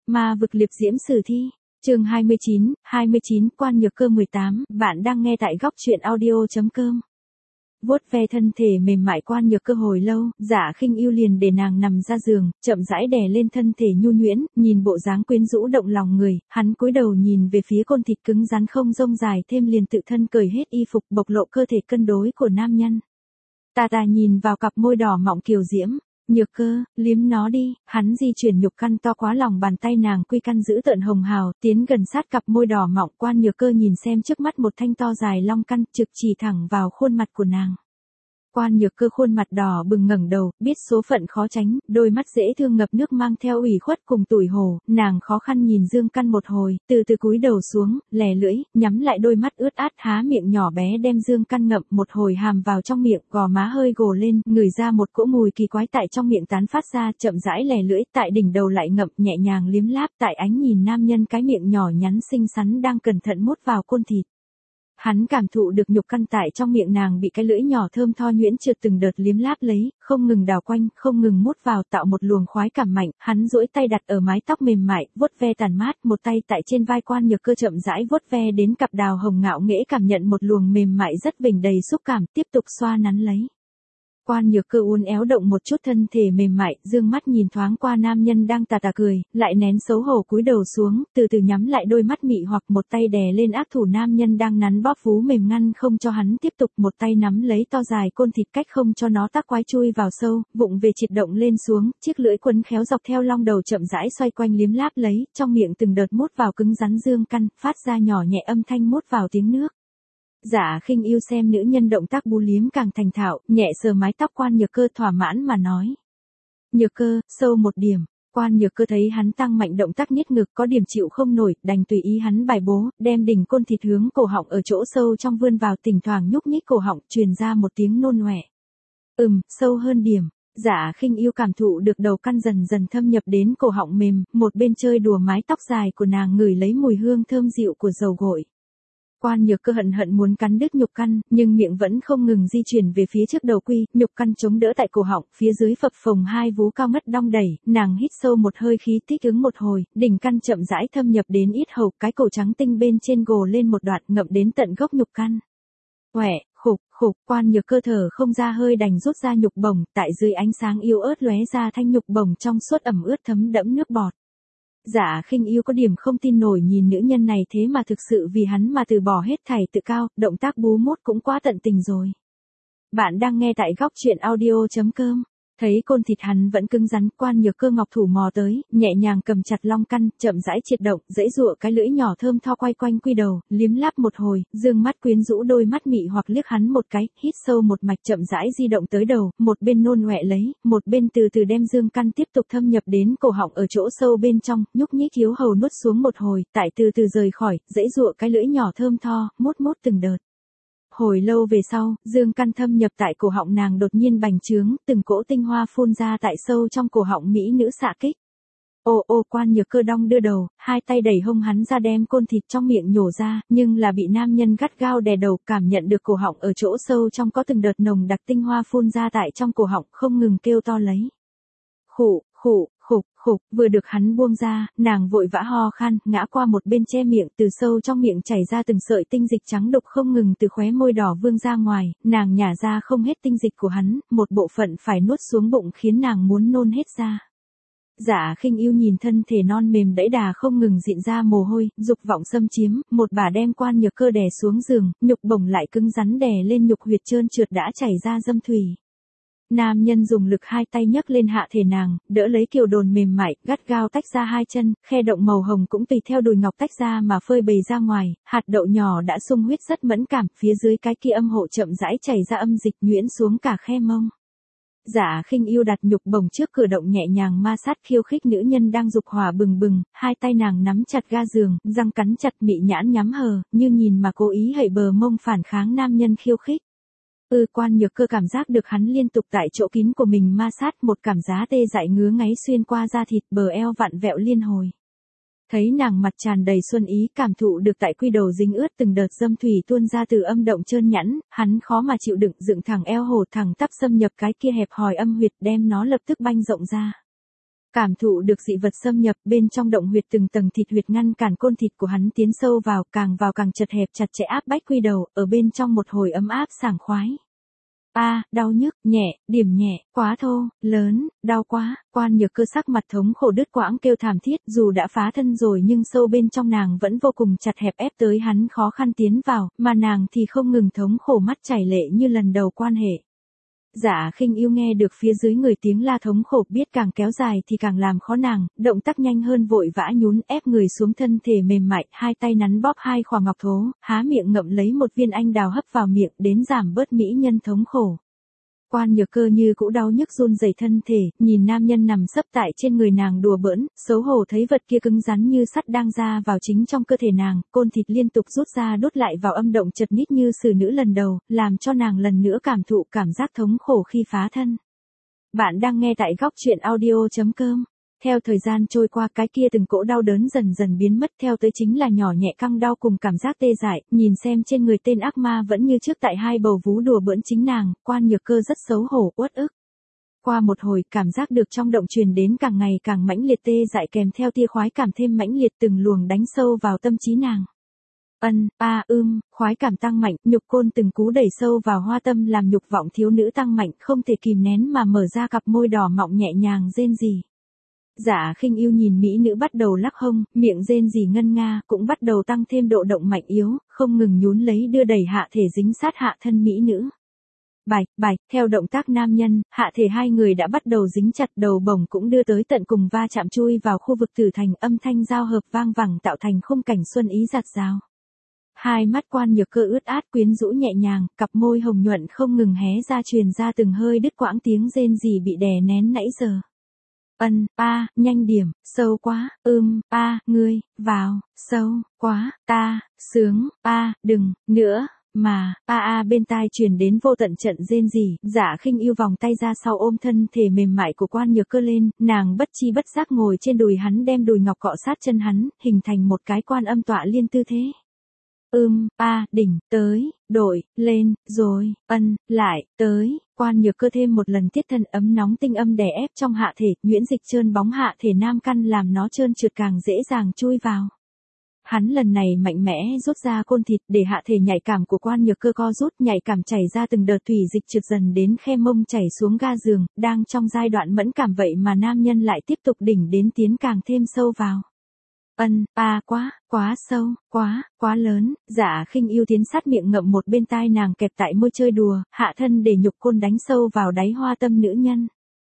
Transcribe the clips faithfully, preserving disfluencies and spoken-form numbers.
Ma vực liệp diễm sử thi. Chương hai mươi chín, hai mươi chín Quan Nhược Cơ mười tám, bạn đang nghe tại góc truyện audio chấm com. Vuốt ve thân thể mềm mại Quan Nhược Cơ hồi lâu, Dạ Khinh Ưu liền để nàng nằm ra giường, chậm rãi đè lên thân thể nhu nhuyễn, nhìn bộ dáng quyến rũ động lòng người, hắn cúi đầu nhìn về phía côn thịt cứng rắn không rông dài thêm liền tự thân cởi hết y phục bộc lộ cơ thể cân đối của nam nhân. Tà tà nhìn vào cặp môi đỏ mọng kiều diễm. Nhược Cơ, liếm nó đi, hắn di chuyển nhục căn to quá lòng bàn tay nàng quy căn giữ tợn hồng hào, tiến gần sát cặp môi đỏ mọng. Quan Nhược Cơ nhìn xem trước mắt một thanh to dài long căn trực chỉ thẳng vào khuôn mặt của nàng. Quan Nhược Cơ khuôn mặt đỏ bừng ngẩng đầu, biết số phận khó tránh, đôi mắt dễ thương ngập nước mang theo ủy khuất cùng tủi hổ, nàng khó khăn nhìn dương căn một hồi, từ từ cúi đầu xuống, lè lưỡi, nhắm lại đôi mắt ướt át há miệng nhỏ bé đem dương căn ngậm một hồi hàm vào trong miệng, gò má hơi gồ lên, ngửi ra một cỗ mùi kỳ quái tại trong miệng tán phát ra, chậm rãi lè lưỡi, tại đỉnh đầu lại ngậm nhẹ nhàng liếm láp, tại ánh nhìn nam nhân cái miệng nhỏ nhắn xinh xắn đang cẩn thận mút vào côn thịt. Hắn cảm thụ được nhục căn tại trong miệng nàng bị cái lưỡi nhỏ thơm tho nhuyễn trượt từng đợt liếm láp lấy, không ngừng đào quanh, không ngừng mút vào tạo một luồng khoái cảm mạnh, hắn duỗi tay đặt ở mái tóc mềm mại, vuốt ve tàn mát, một tay tại trên vai Quan Nhược Cơ chậm rãi vuốt ve đến cặp đào hồng ngạo nghễ cảm nhận một luồng mềm mại rất vểnh đầy xúc cảm, tiếp tục xoa nắn lấy. Quan Nhược Cơ uốn éo động một chút thân thể mềm mại, dương mắt nhìn thoáng qua nam nhân đang tà tà cười, lại nén xấu hổ cúi đầu xuống, từ từ nhắm lại đôi mắt mị hoặc một tay đè lên ác thủ nam nhân đang nắn bóp vú mềm ngăn không cho hắn tiếp tục, một tay nắm lấy to dài côn thịt cách không cho nó tác quái chui vào sâu, vụng về chịt động lên xuống, chiếc lưỡi quấn khéo dọc theo long đầu chậm rãi xoay quanh liếm láp lấy, trong miệng từng đợt mút vào cứng rắn dương căn, phát ra nhỏ nhẹ âm thanh mút vào tiếng nước. Dạ Khinh Ưu xem nữ nhân động tác bú liếm càng thành thạo, nhẹ sờ mái tóc Quan Nhược Cơ thỏa mãn mà nói. Nhược Cơ, sâu một điểm. Quan Nhược Cơ thấy hắn tăng mạnh động tác nhếch ngực có điểm chịu không nổi, đành tùy ý hắn bài bố, đem đỉnh côn thịt hướng cổ họng ở chỗ sâu trong vươn vào, thỉnh thoảng nhúc nhích cổ họng, truyền ra một tiếng nôn ọe. Ừm, sâu hơn điểm. Dạ Khinh Ưu cảm thụ được đầu căn dần dần thâm nhập đến cổ họng mềm, một bên chơi đùa mái tóc dài của nàng ngửi lấy mùi hương thơm dịu của dầu gội. Quan Nhược Cơ hận hận muốn cắn đứt nhục căn, nhưng miệng vẫn không ngừng di chuyển về phía trước đầu quy, nhục căn chống đỡ tại cổ họng, phía dưới phập phồng hai vú cao ngất đong đẩy, nàng hít sâu một hơi khí thích ứng một hồi, đỉnh căn chậm rãi thâm nhập đến yết hầu, cái cổ trắng tinh bên trên gồ lên một đoạn ngậm đến tận gốc nhục căn. Quẻ, khục, khục, Quan Nhược Cơ thở không ra hơi đành rút ra nhục bổng, tại dưới ánh sáng yếu ớt lóe ra thanh nhục bổng trong suốt ẩm ướt thấm đẫm nước bọt. Dạ Khinh Ưu có điểm không tin nổi nhìn nữ nhân này thế mà thực sự vì hắn mà từ bỏ hết thảy tự cao, động tác bú mút cũng quá tận tình rồi. Bạn đang nghe tại góc truyện audio chấm com. Thấy côn thịt hắn vẫn cứng rắn, Quan Nhược Cơ ngọc thủ mò tới, nhẹ nhàng cầm chặt long căn, chậm rãi triệt động, dãy dụa cái lưỡi nhỏ thơm tho quay quanh quy đầu, liếm láp một hồi, dương mắt quyến rũ đôi mắt mị hoặc liếc hắn một cái, hít sâu một mạch chậm rãi di động tới đầu, một bên nôn ọe lấy, một bên từ từ đem dương căn tiếp tục thâm nhập đến cổ họng ở chỗ sâu bên trong, nhúc nhích thiếu hầu nuốt xuống một hồi, tại từ từ rời khỏi, dãy dụa cái lưỡi nhỏ thơm tho, mút mút từng đợt. Hồi lâu về sau, dương căn thâm nhập tại cổ họng nàng đột nhiên bành trướng, từng cỗ tinh hoa phun ra tại sâu trong cổ họng mỹ nữ xạ kích. Ô ô Quan Nhược Cơ đong đưa đầu, hai tay đẩy hông hắn ra đem côn thịt trong miệng nhổ ra, nhưng là bị nam nhân gắt gao đè đầu, cảm nhận được cổ họng ở chỗ sâu trong có từng đợt nồng đặc tinh hoa phun ra tại trong cổ họng, không ngừng kêu to lấy. Khụ, khụ, khục, khục, vừa được hắn buông ra, nàng vội vã ho khan, ngã qua một bên che miệng, từ sâu trong miệng chảy ra từng sợi tinh dịch trắng đục không ngừng từ khóe môi đỏ vương ra ngoài, nàng nhả ra không hết tinh dịch của hắn, một bộ phận phải nuốt xuống bụng khiến nàng muốn nôn hết ra. Dạ Khinh Ưu nhìn thân thể non mềm đẫy đà không ngừng dịn ra mồ hôi, dục vọng xâm chiếm, một bà đem Quan Nhược Cơ đè xuống giường, nhục bổng lại cứng rắn đè lên nhục huyệt trơn trượt đã chảy ra dâm thủy. Nam nhân dùng lực hai tay nhấc lên hạ thể nàng, đỡ lấy kiều đồn mềm mại, gắt gao tách ra hai chân, khe động màu hồng cũng tùy theo đùi ngọc tách ra mà phơi bày ra ngoài, hạt đậu nhỏ đã sung huyết rất mẫn cảm, phía dưới cái kia âm hộ chậm rãi chảy ra âm dịch nhuyễn xuống cả khe mông. Dạ Khinh Ưu đặt nhục bổng trước cửa động nhẹ nhàng ma sát khiêu khích nữ nhân đang dục hỏa bừng bừng, hai tay nàng nắm chặt ga giường, răng cắn chặt mị nhãn nhắm hờ, như nhìn mà cố ý hẩy bờ mông phản kháng nam nhân khiêu khích. Ừ Quan Nhược Cơ cảm giác được hắn liên tục tại chỗ kín của mình ma sát, một cảm giác tê dại ngứa ngáy xuyên qua da thịt, bờ eo vặn vẹo liên hồi. Thấy nàng mặt tràn đầy xuân ý, cảm thụ được tại quy đầu dính ướt từng đợt dâm thủy tuôn ra từ âm động trơn nhẵn, hắn khó mà chịu đựng, dựng thẳng eo hổ thẳng tắp xâm nhập cái kia hẹp hòi âm huyệt, đem nó lập tức banh rộng ra. Cảm thụ được dị vật xâm nhập bên trong động huyệt, từng tầng thịt huyệt ngăn cản côn thịt của hắn tiến sâu vào, càng vào càng chật hẹp chặt chẽ, áp bách quy đầu, ở bên trong một hồi ấm áp sảng khoái. A, à, đau nhức, nhẹ, điểm nhẹ, quá thô, lớn, đau quá, Quan Nhược Cơ sắc mặt thống khổ đứt quãng kêu thảm thiết, dù đã phá thân rồi nhưng sâu bên trong nàng vẫn vô cùng chặt hẹp, ép tới hắn khó khăn tiến vào, mà nàng thì không ngừng thống khổ, mắt chảy lệ như lần đầu quan hệ. Dạ Khinh Yêu nghe được phía dưới người tiếng la thống khổ, biết càng kéo dài thì càng làm khó nàng, động tác nhanh hơn, vội vã nhún ép người xuống, thân thể mềm mại, hai tay nắn bóp hai khỏa ngọc thố, há miệng ngậm lấy một viên anh đào hấp vào miệng, đến giảm bớt mỹ nhân thống khổ. Quan Nhược Cơ như cũ đau nhức run rẩy thân thể, nhìn nam nhân nằm sấp tại trên người nàng đùa bỡn, xấu hổ thấy vật kia cứng rắn như sắt đang ra vào chính trong cơ thể nàng, côn thịt liên tục rút ra đút lại vào âm động chật nít như xử nữ lần đầu, làm cho nàng lần nữa cảm thụ cảm giác thống khổ khi phá thân. Bạn đang nghe tại góc truyện audio chấm com. Theo thời gian trôi qua, cái kia từng cỗ đau đớn dần dần biến mất, theo tới chính là nhỏ nhẹ căng đau cùng cảm giác tê dại, nhìn xem trên người tên ác ma vẫn như trước tại hai bầu vú đùa bỡn chính nàng, Quan Nhược Cơ rất xấu hổ, uất ức. Qua một hồi, cảm giác được trong động truyền đến càng ngày càng mãnh liệt tê dại, kèm theo tia khoái cảm thêm mãnh liệt, từng luồng đánh sâu vào tâm trí nàng. Ân, a, ưm, khoái cảm tăng mạnh, nhục côn từng cú đẩy sâu vào hoa tâm làm nhục vọng thiếu nữ tăng mạnh, không thể kìm nén mà mở ra cặp môi đỏ mọng nhẹ nhàng rên rỉ. Dạ Khinh Yêu nhìn mỹ nữ bắt đầu lắc hông, miệng rên rỉ ngân nga, cũng bắt đầu tăng thêm độ động mạnh yếu, không ngừng nhún lấy đưa đẩy hạ thể dính sát hạ thân mỹ nữ. Bạch, bạch, theo động tác nam nhân, hạ thể hai người đã bắt đầu dính chặt, đầu bổng cũng đưa tới tận cùng va chạm chui vào khu vực tử thành, âm thanh giao hợp vang vẳng tạo thành khung cảnh xuân ý giạt rào. Hai mắt Quan Nhược Cơ ướt át quyến rũ nhẹ nhàng, cặp môi hồng nhuận không ngừng hé ra, truyền ra từng hơi đứt quãng tiếng rên rỉ bị đè nén nãy giờ. Ân, a, nhanh điểm, sâu quá, ưm, a, ngươi, vào, sâu, quá, ta, sướng, a, đừng, nữa, mà, a a bên tai truyền đến vô tận trận rên rỉ, Dạ Khinh Yêu vòng tay ra sau ôm thân thể mềm mại của Quan Nhược Cơ lên, nàng bất chi bất giác ngồi trên đùi hắn, đem đùi ngọc cọ sát chân hắn, hình thành một cái quan âm tọa liên tư thế. Ưm, a, đỉnh, tới, đổi, lên, rồi, ân, lại, tới, Quan Nhược Cơ thêm một lần tiết thân ấm nóng tinh âm đè ép trong hạ thể, nhuyễn dịch trơn bóng hạ thể nam căn làm nó trơn trượt càng dễ dàng chui vào. Hắn lần này mạnh mẽ rút ra côn thịt, để hạ thể nhạy cảm của Quan Nhược Cơ co rút, nhạy cảm chảy ra từng đợt thủy dịch trượt dần đến khe mông chảy xuống ga giường, đang trong giai đoạn mẫn cảm vậy mà nam nhân lại tiếp tục đỉnh đến tiến càng thêm sâu vào. Ân, a, quá, quá sâu, quá, quá lớn, Dạ Khinh Yêu tiến sát miệng ngậm một bên tai nàng kẹp tại môi chơi đùa, hạ thân để nhục côn đánh sâu vào đáy hoa tâm nữ nhân.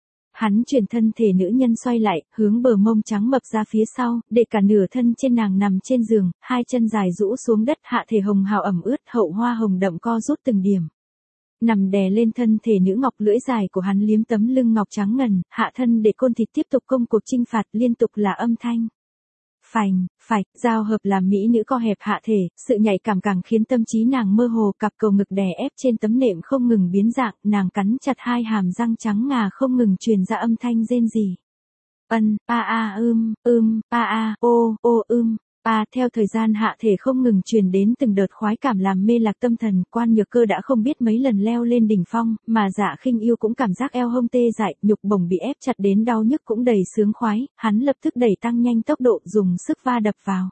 Hắn chuyển thân thể nữ nhân xoay lại, hướng bờ mông trắng mập ra phía sau, để cả nửa thân trên nàng nằm trên giường, hai chân dài rũ xuống đất, hạ thể hồng hào ẩm ướt, hậu hoa hồng đậm co rút từng điểm. Nằm đè lên thân thể nữ ngọc, lưỡi dài của hắn liếm tấm lưng ngọc trắng ngần, hạ thân để côn thịt tiếp tục công cuộc chinh phạt, liên tục là âm thanh. Phành, phạch, giao hợp làm mỹ nữ co hẹp hạ thể, sự nhạy cảm càng khiến tâm trí nàng mơ hồ, cặp cầu ngực đè ép trên tấm nệm không ngừng biến dạng, nàng cắn chặt hai hàm răng trắng ngà không ngừng truyền ra âm thanh rên rỉ. Ân, a a ưm, ưm, a a, ô, ô ưm, a, theo thời gian hạ thể không ngừng truyền đến từng đợt khoái cảm làm mê lạc tâm thần, Quan Nhược Cơ đã không biết mấy lần leo lên đỉnh phong, mà Dạ Khinh Yêu cũng cảm giác eo hông tê dại, nhục bổng bị ép chặt đến đau nhức cũng đầy sướng khoái, hắn lập tức đẩy tăng nhanh tốc độ, dùng sức va đập vào.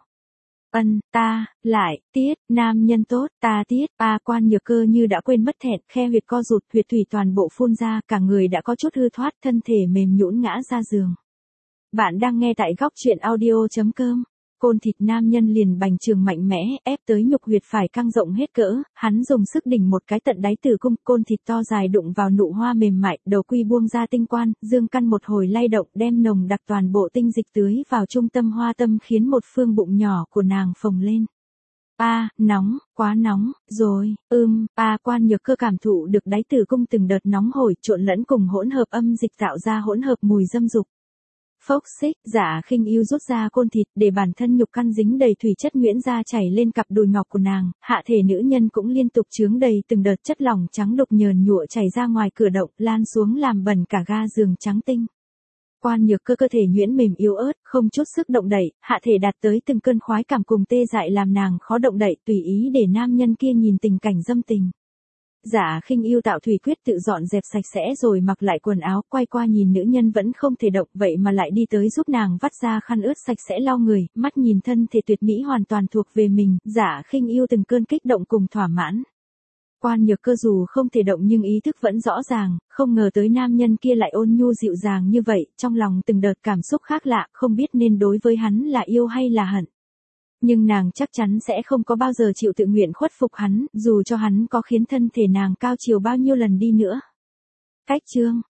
Ân, ta, lại, tiết, nam nhân tốt, ta tiết, a, Quan Nhược Cơ như đã quên mất thẹn, khe huyệt co rụt, huyệt thủy toàn bộ phun ra, cả người đã có chút hư thoát, thân thể mềm nhũn ngã ra giường. Bạn đang nghe tại góc truyện audio chấm com. Côn thịt nam nhân liền bành trường mạnh mẽ, ép tới nhục huyệt phải căng rộng hết cỡ, hắn dùng sức đỉnh một cái tận đáy tử cung, côn thịt to dài đụng vào nụ hoa mềm mại, đầu quy buông ra tinh quan, dương căn một hồi lay động, đem nồng đặc toàn bộ tinh dịch tưới vào trung tâm hoa tâm, khiến một phương bụng nhỏ của nàng phồng lên. A, nóng, quá nóng, rồi, ưm, a, Quan Nhược Cơ cảm thụ được đáy tử cung từng đợt nóng hổi, trộn lẫn cùng hỗn hợp âm dịch tạo ra hỗn hợp mùi dâm dục. Phốc xích, Dạ Khinh Yêu rút ra côn thịt, để bản thân nhục căn dính đầy thủy chất nhuyễn ra chảy lên cặp đùi ngọc của nàng, hạ thể nữ nhân cũng liên tục chướng đầy từng đợt chất lỏng trắng đục nhờn nhụa chảy ra ngoài cửa động, lan xuống làm bẩn cả ga giường trắng tinh. Quan Nhược Cơ cơ thể nhuyễn mềm yếu ớt, không chút sức động đậy, hạ thể đạt tới từng cơn khoái cảm cùng tê dại làm nàng khó động đậy, tùy ý để nam nhân kia nhìn tình cảnh dâm tình. Giả Khinh Yêu tạo thủy quyết tự dọn dẹp sạch sẽ rồi mặc lại quần áo, quay qua nhìn nữ nhân vẫn không thể động, vậy mà lại đi tới giúp nàng vắt ra khăn ướt sạch sẽ lau người, mắt nhìn thân thể tuyệt mỹ hoàn toàn thuộc về mình, Giả Khinh Yêu từng cơn kích động cùng thỏa mãn. Quan Nhược Cơ dù không thể động nhưng ý thức vẫn rõ ràng, không ngờ tới nam nhân kia lại ôn nhu dịu dàng như vậy, trong lòng từng đợt cảm xúc khác lạ, không biết nên đối với hắn là yêu hay là hận. Nhưng nàng chắc chắn sẽ không có bao giờ chịu tự nguyện khuất phục hắn, dù cho hắn có khiến thân thể nàng cao chiều bao nhiêu lần đi nữa. Cách chương